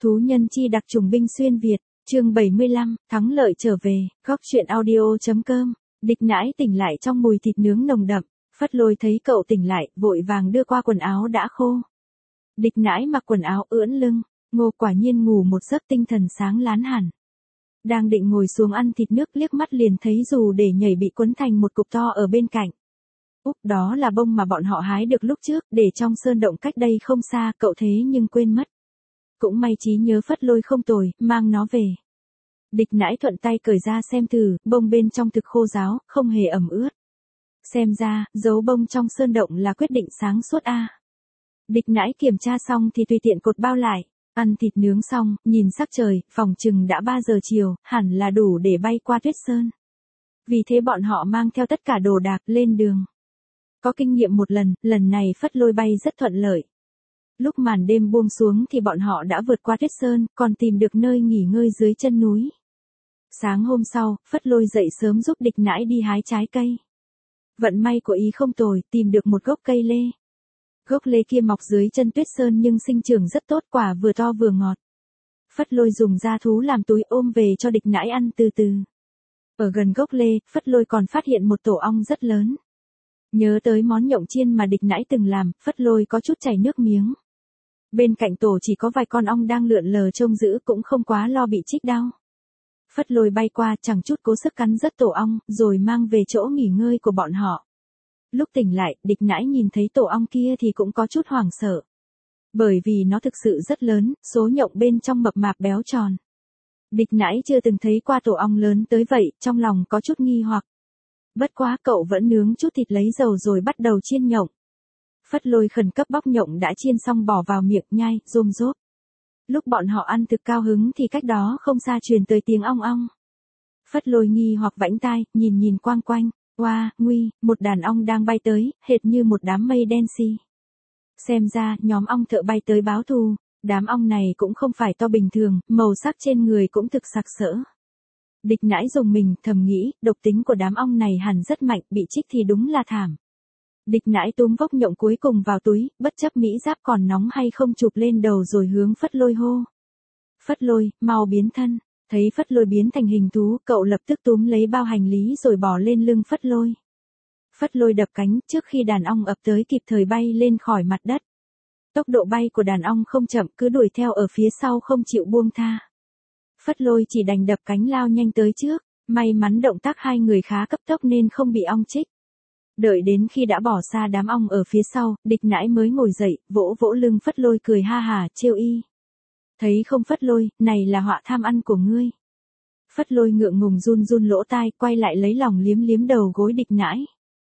Thú nhân chi đặc trùng binh xuyên Việt, chương 75, thắng lợi trở về, góc truyện audio.com, Địch Nãi tỉnh lại trong mùi thịt nướng nồng đậm, Phất Lôi thấy cậu tỉnh lại, vội vàng đưa qua quần áo đã khô. Địch Nãi mặc quần áo ưỡn lưng, Ngô quả nhiên ngủ một giấc tinh thần sáng lán hẳn. Đang định ngồi xuống ăn thịt nước liếc mắt liền thấy dù để nhảy bị quấn thành một cục to ở bên cạnh. Úc, đó là bông mà bọn họ hái được lúc trước, để trong sơn động cách đây không xa, cậu thế nhưng quên mất. Cũng may trí nhớ Phất Lôi không tồi, mang nó về. Địch Nãi thuận tay cởi ra xem thử, bông bên trong thực khô ráo, không hề ẩm ướt. Xem ra, giấu bông trong sơn động là quyết định sáng suốt a. Địch Nãi kiểm tra xong thì tùy tiện cột bao lại. Ăn thịt nướng xong, nhìn sắc trời, phòng chừng đã 3 giờ chiều, hẳn là đủ để bay qua Tuyết Sơn. Vì thế bọn họ mang theo tất cả đồ đạc lên đường. Có kinh nghiệm một lần này Phất Lôi bay rất thuận lợi. Lúc màn đêm buông xuống thì bọn họ đã vượt qua Tuyết Sơn, còn tìm được nơi nghỉ ngơi dưới chân núi. Sáng hôm sau, Phất Lôi dậy sớm giúp Địch Nãi đi hái trái cây. Vận may của ý không tồi, tìm được một gốc cây lê. Gốc lê kia mọc dưới chân Tuyết Sơn nhưng sinh trưởng rất tốt, quả vừa to vừa ngọt. Phất Lôi dùng da thú làm túi ôm về cho Địch Nãi ăn từ từ. Ở gần gốc lê, Phất Lôi còn phát hiện một tổ ong rất lớn. Nhớ tới món nhộng chiên mà Địch Nãi từng làm, Phất Lôi có chút chảy nước miếng. Bên cạnh tổ chỉ có vài con ong đang lượn lờ trông giữ, cũng không quá lo bị chích đau. Phất Lôi bay qua chẳng chút cố sức cắn rớt tổ ong, rồi mang về chỗ nghỉ ngơi của bọn họ. Lúc tỉnh lại, Địch Nãi nhìn thấy tổ ong kia thì cũng có chút hoảng sợ. Bởi vì nó thực sự rất lớn, số nhộng bên trong mập mạp béo tròn. Địch Nãi chưa từng thấy qua tổ ong lớn tới vậy, trong lòng có chút nghi hoặc. Bất quá cậu vẫn nướng chút thịt lấy dầu rồi bắt đầu chiên nhộng. Phất Lôi khẩn cấp bóc nhộng đã chiên xong bỏ vào miệng nhai, rôm rốp. Lúc bọn họ ăn thực cao hứng thì cách đó không xa truyền tới tiếng ong ong. Phất Lôi nghi hoặc vãnh tai, nhìn quang quanh. Oa, nguy, một đàn ong đang bay tới, hệt như một đám mây đen xì. Xem ra, nhóm ong thợ bay tới báo thù, đám ong này cũng không phải to bình thường, màu sắc trên người cũng thực sặc sỡ. Địch Nãi dùng mình, thầm nghĩ, độc tính của đám ong này hẳn rất mạnh, bị chích thì đúng là thảm. Địch Nãi túm vốc nhộng cuối cùng vào túi, bất chấp mỹ giáp còn nóng hay không chụp lên đầu rồi hướng Phất Lôi hô. Phất Lôi, mau biến thân. Thấy Phất Lôi biến thành hình thú, cậu lập tức túm lấy bao hành lý rồi bỏ lên lưng Phất Lôi. Phất Lôi đập cánh trước khi đàn ong ập tới kịp thời bay lên khỏi mặt đất. Tốc độ bay của đàn ong không chậm, cứ đuổi theo ở phía sau không chịu buông tha. Phất Lôi chỉ đành đập cánh lao nhanh tới trước, may mắn động tác hai người khá cấp tốc nên không bị ong chích. Đợi đến khi đã bỏ xa đám ong ở phía sau, Địch Nãi mới ngồi dậy, vỗ vỗ lưng Phất Lôi cười ha hà, trêu y. Thấy không Phất Lôi, này là họa tham ăn của ngươi. Phất Lôi ngượng ngùng run lỗ tai, quay lại lấy lòng liếm đầu gối Địch Nãi.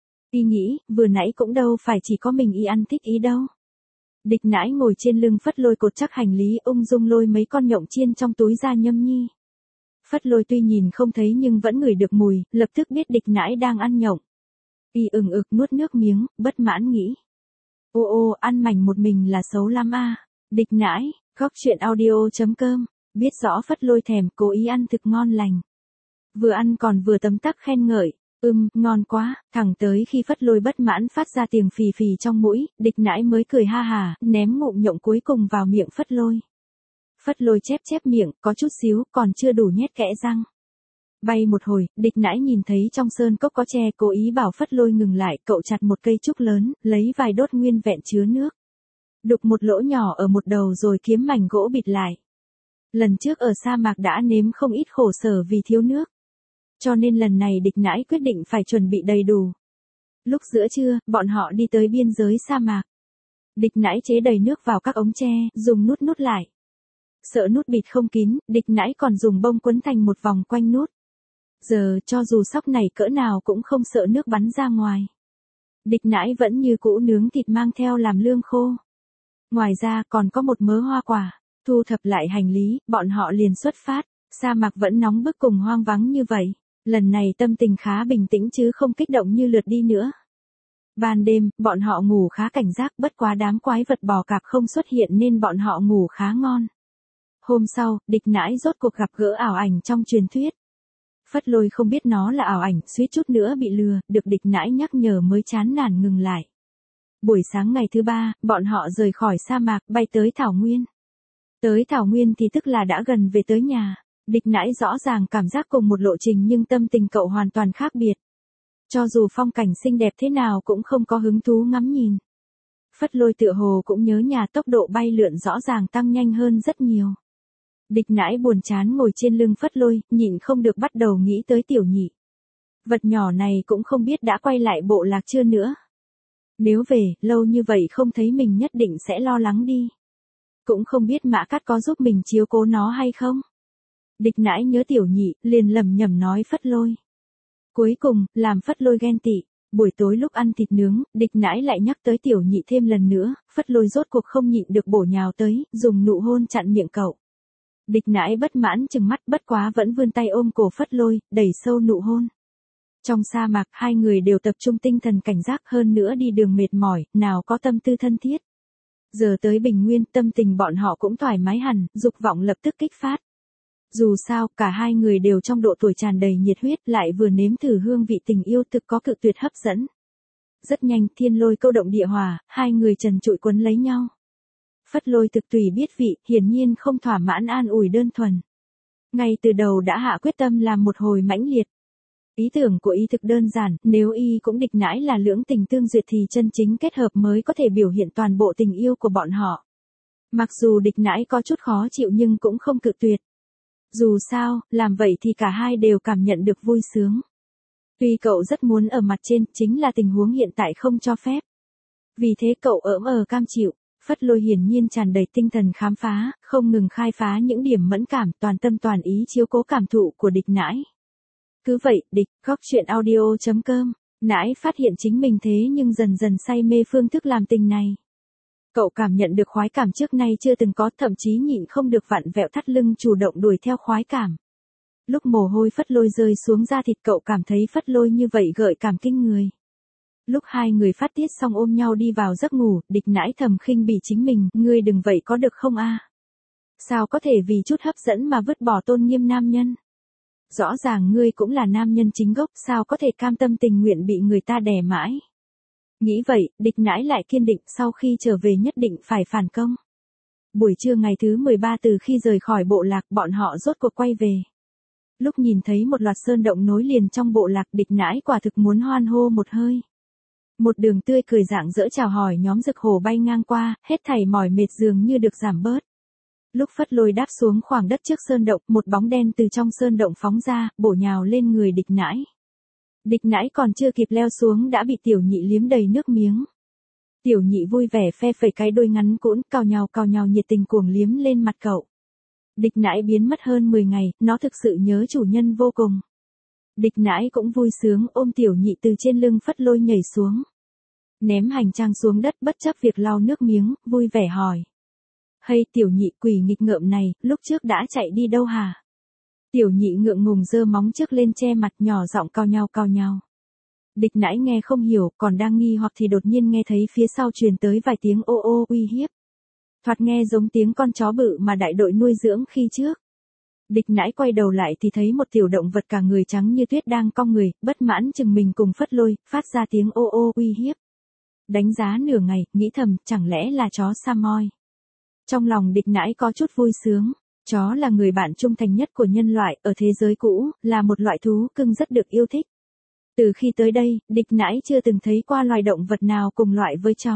Y nghĩ, vừa nãy cũng đâu phải chỉ có mình y ăn thích ý đâu. Địch Nãi ngồi trên lưng Phất Lôi cột chắc hành lý, ung dung lôi mấy con nhộng chiên trong túi ra nhâm nhi. Phất Lôi tuy nhìn không thấy nhưng vẫn ngửi được mùi, lập tức biết Địch Nãi đang ăn nhộng. Y ừng ực nuốt nước miếng, bất mãn nghĩ. Ô, ăn mảnh một mình là xấu lắm a. Địch Nãi, góc truyện audio.com, biết rõ Phất Lôi thèm, cố ý ăn thực ngon lành. Vừa ăn còn vừa tấm tắc khen ngợi, ngon quá, thẳng tới khi Phất Lôi bất mãn phát ra tiếng phì phì trong mũi, Địch Nãi mới cười ha hà, ném ngụm nhộng cuối cùng vào miệng Phất Lôi. Phất Lôi chép miệng, có chút xíu, còn chưa đủ nhét kẽ răng. Bay một hồi, Địch Nãi nhìn thấy trong sơn cốc có tre, cố ý bảo Phất Lôi ngừng lại, cậu chặt một cây trúc lớn, lấy vài đốt nguyên vẹn chứa nước. Đục một lỗ nhỏ ở một đầu rồi kiếm mảnh gỗ bịt lại. Lần trước ở sa mạc đã nếm không ít khổ sở vì thiếu nước. Cho nên lần này Địch Nãi quyết định phải chuẩn bị đầy đủ. Lúc giữa trưa, bọn họ đi tới biên giới sa mạc. Địch Nãi chế đầy nước vào các ống tre, dùng nút lại. Sợ nút bịt không kín, Địch Nãi còn dùng bông quấn thành một vòng quanh nút. Giờ, cho dù sóc này cỡ nào cũng không sợ nước bắn ra ngoài. Địch Nãi vẫn như cũ nướng thịt mang theo làm lương khô. Ngoài ra còn có một mớ hoa quả. Thu thập lại hành lý, bọn họ liền xuất phát. Sa mạc vẫn nóng bức cùng hoang vắng như vậy. Lần này tâm tình khá bình tĩnh chứ không kích động như lượt đi nữa. Ban đêm, bọn họ ngủ khá cảnh giác, bất quá đám quái vật bò cạp không xuất hiện nên bọn họ ngủ khá ngon. Hôm sau, Địch Nãi rốt cuộc gặp gỡ ảo ảnh trong truyền thuyết. Phất Lôi không biết nó là ảo ảnh, suýt chút nữa bị lừa, được Địch Nãi nhắc nhở mới chán nản ngừng lại. Buổi sáng ngày thứ 3, bọn họ rời khỏi sa mạc, bay tới thảo nguyên. Tới Thảo Nguyên thì tức là đã gần về tới nhà. Địch nãi rõ ràng cảm giác cùng một lộ trình nhưng tâm tình cậu hoàn toàn khác biệt. Cho dù phong cảnh xinh đẹp thế nào cũng không có hứng thú ngắm nhìn. Phất Lôi tựa hồ cũng nhớ nhà, tốc độ bay lượn rõ ràng tăng nhanh hơn rất nhiều. Địch nãi buồn chán ngồi trên lưng Phất Lôi, nhịn không được bắt đầu nghĩ tới Tiểu Nhị. Vật nhỏ này cũng không biết đã quay lại bộ lạc chưa nữa. Nếu về, lâu như vậy không thấy mình nhất định sẽ lo lắng đi. Cũng không biết Mã Cát có giúp mình chiếu cố nó hay không. Địch nãi nhớ Tiểu Nhị, liền lẩm nhẩm nói Phất Lôi. Cuối cùng, làm Phất Lôi ghen tị. Buổi tối lúc ăn thịt nướng, địch nãi lại nhắc tới Tiểu Nhị thêm lần nữa, Phất Lôi rốt cuộc không nhịn được bổ nhào tới, dùng nụ hôn chặn miệng cậu. Địch nãi bất mãn chừng mắt, bất quá vẫn vươn tay ôm cổ Phất Lôi, đẩy sâu nụ hôn. Trong sa mạc, hai người đều tập trung tinh thần cảnh giác, hơn nữa đi đường mệt mỏi, nào có tâm tư thân thiết. Giờ tới Bình Nguyên, tâm tình bọn họ cũng thoải mái hẳn, dục vọng lập tức kích phát. Dù sao, cả hai người đều trong độ tuổi tràn đầy nhiệt huyết, lại vừa nếm thử hương vị tình yêu, thực có cự tuyệt hấp dẫn. Rất nhanh, thiên lôi câu động địa hòa, hai người trần trụi quấn lấy nhau. Phất Lôi thực tùy biết vị, hiển nhiên không thỏa mãn an ủi đơn thuần. Ngay từ đầu đã hạ quyết tâm làm một hồi mãnh liệt. Ý tưởng của y thực đơn giản, nếu y cũng địch nãi là lưỡng tình tương duyệt thì chân chính kết hợp mới có thể biểu hiện toàn bộ tình yêu của bọn họ. Mặc dù địch nãi có chút khó chịu nhưng cũng không cự tuyệt. Dù sao, làm vậy thì cả hai đều cảm nhận được vui sướng. Tuy cậu rất muốn ở mặt trên, chính là tình huống hiện tại không cho phép. Vì thế cậu cam chịu. Phất Lôi hiển nhiên tràn đầy tinh thần khám phá, không ngừng khai phá những điểm mẫn cảm, toàn tâm toàn ý chiếu cố cảm thụ của địch nãi. Cứ vậy, góc truyện audio.com, nãi phát hiện chính mình thế nhưng dần dần say mê phương thức làm tình này. Cậu cảm nhận được khoái cảm trước nay chưa từng có, thậm chí nhịn không được vặn vẹo thắt lưng chủ động đuổi theo khoái cảm. Lúc mồ hôi Phất Lôi rơi xuống da thịt cậu cảm thấy Phất Lôi như vậy gợi cảm kinh người. Lúc hai người phát tiết xong ôm nhau đi vào giấc ngủ, địch nãi thầm khinh bỉ chính mình, ngươi đừng vậy có được không a? Sao có thể vì chút hấp dẫn mà vứt bỏ tôn nghiêm nam nhân? Rõ ràng ngươi cũng là nam nhân chính gốc, sao có thể cam tâm tình nguyện bị người ta đè mãi? Nghĩ vậy, địch nãi lại kiên định sau khi trở về nhất định phải phản công. Buổi trưa ngày thứ 13 từ khi rời khỏi bộ lạc bọn họ rốt cuộc quay về. Lúc nhìn thấy một loạt sơn động nối liền trong bộ lạc địch nãi quả thực muốn hoan hô một hơi. Một đường tươi cười rạng rỡ chào hỏi nhóm Dực Hổ bay ngang qua, hết thảy mỏi mệt dường như được giảm bớt. Lúc Phất Lôi đáp xuống khoảng đất trước sơn động, một bóng đen từ trong sơn động phóng ra, bổ nhào lên người địch nãi. Địch nãi còn chưa kịp leo xuống đã bị Tiểu Nhị liếm đầy nước miếng. Tiểu Nhị vui vẻ phe phẩy cái đuôi ngắn cũn, cào nhào nhiệt tình cuồng liếm lên mặt cậu. Địch nãi biến mất hơn 10 ngày, nó thực sự nhớ chủ nhân vô cùng. Địch nãi cũng vui sướng ôm Tiểu Nhị từ trên lưng Phất Lôi nhảy xuống. Ném hành trang xuống đất bất chấp việc lau nước miếng, vui vẻ hỏi. Hay Tiểu Nhị quỷ nghịch ngợm này, lúc trước đã chạy đi đâu hả? Tiểu Nhị ngượng ngùng giơ móng trước lên che mặt nhỏ giọng cào nhào. Địch nãi nghe không hiểu, còn đang nghi hoặc thì đột nhiên nghe thấy phía sau truyền tới vài tiếng ô ô uy hiếp. Thoạt nghe giống tiếng con chó bự mà đại đội nuôi dưỡng khi trước. Địch nãi quay đầu lại thì thấy một tiểu động vật cả người trắng như tuyết đang cong người, bất mãn chừng mình cùng Phất Lôi, phát ra tiếng ô ô uy hiếp. Đánh giá nửa ngày, nghĩ thầm, chẳng lẽ là chó Samoy. Trong lòng địch nãi có chút vui sướng. Chó là người bạn trung thành nhất của nhân loại, ở thế giới cũ, là một loại thú cưng rất được yêu thích. Từ khi tới đây, địch nãi chưa từng thấy qua loài động vật nào cùng loại với chó.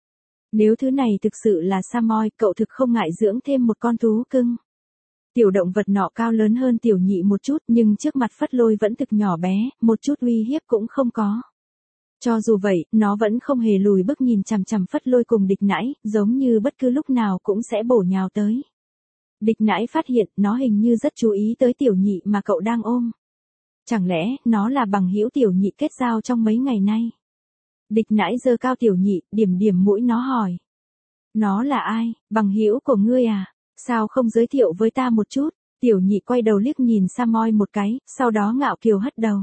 Nếu thứ này thực sự là Samoy, cậu thực không ngại dưỡng thêm một con thú cưng. Tiểu động vật nọ cao lớn hơn Tiểu Nhị một chút, nhưng trước mặt Phất Lôi vẫn thực nhỏ bé, một chút uy hiếp cũng không có. Cho dù vậy, nó vẫn không hề lùi bước nhìn chằm chằm Phất Lôi cùng địch nãi, giống như bất cứ lúc nào cũng sẽ bổ nhào tới. Địch nãi phát hiện nó hình như rất chú ý tới Tiểu Nhị mà cậu đang ôm. Chẳng lẽ nó là bằng hữu Tiểu Nhị kết giao trong mấy ngày nay? Địch nãi giơ cao Tiểu Nhị, điểm mũi nó hỏi. Nó là ai, bằng hữu của ngươi à? Sao không giới thiệu với ta một chút? Tiểu Nhị quay đầu liếc nhìn Samoy một cái, sau đó ngạo kiều hất đầu.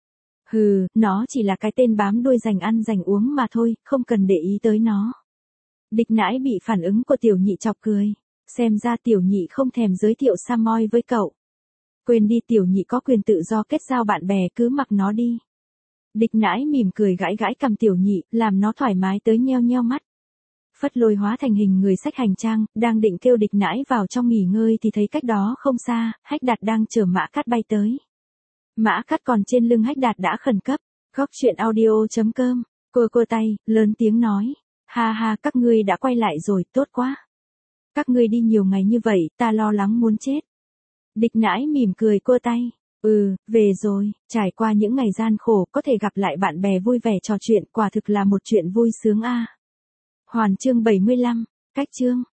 Hừ, nó chỉ là cái tên bám đuôi dành ăn dành uống mà thôi, không cần để ý tới nó. Địch nãi bị phản ứng của Tiểu Nhị chọc cười. Xem ra Tiểu Nhị không thèm giới thiệu Samoy với cậu. Quên đi, Tiểu Nhị có quyền tự do kết giao bạn bè, cứ mặc nó đi. Địch nãi mỉm cười gãi cằm Tiểu Nhị, làm nó thoải mái tới nheo nheo mắt. Phất Lôi hóa thành hình người xách hành trang, đang định kêu Địch Nãi vào trong nghỉ ngơi thì thấy cách đó không xa, Hách Đạt đang chở Mã Cắt bay tới. Mã Cắt còn trên lưng Hách Đạt đã khẩn cấp. Góc chuyện audio.com, cô tay, lớn tiếng nói. Ha ha, các ngươi đã quay lại rồi, tốt quá. Các ngươi đi nhiều ngày như vậy, ta lo lắng muốn chết. Địch Nãi mỉm cười cô tay. Về rồi, trải qua những ngày gian khổ có thể gặp lại bạn bè vui vẻ trò chuyện quả thực là một chuyện vui sướng a. Hoàn chương 75, cách chương.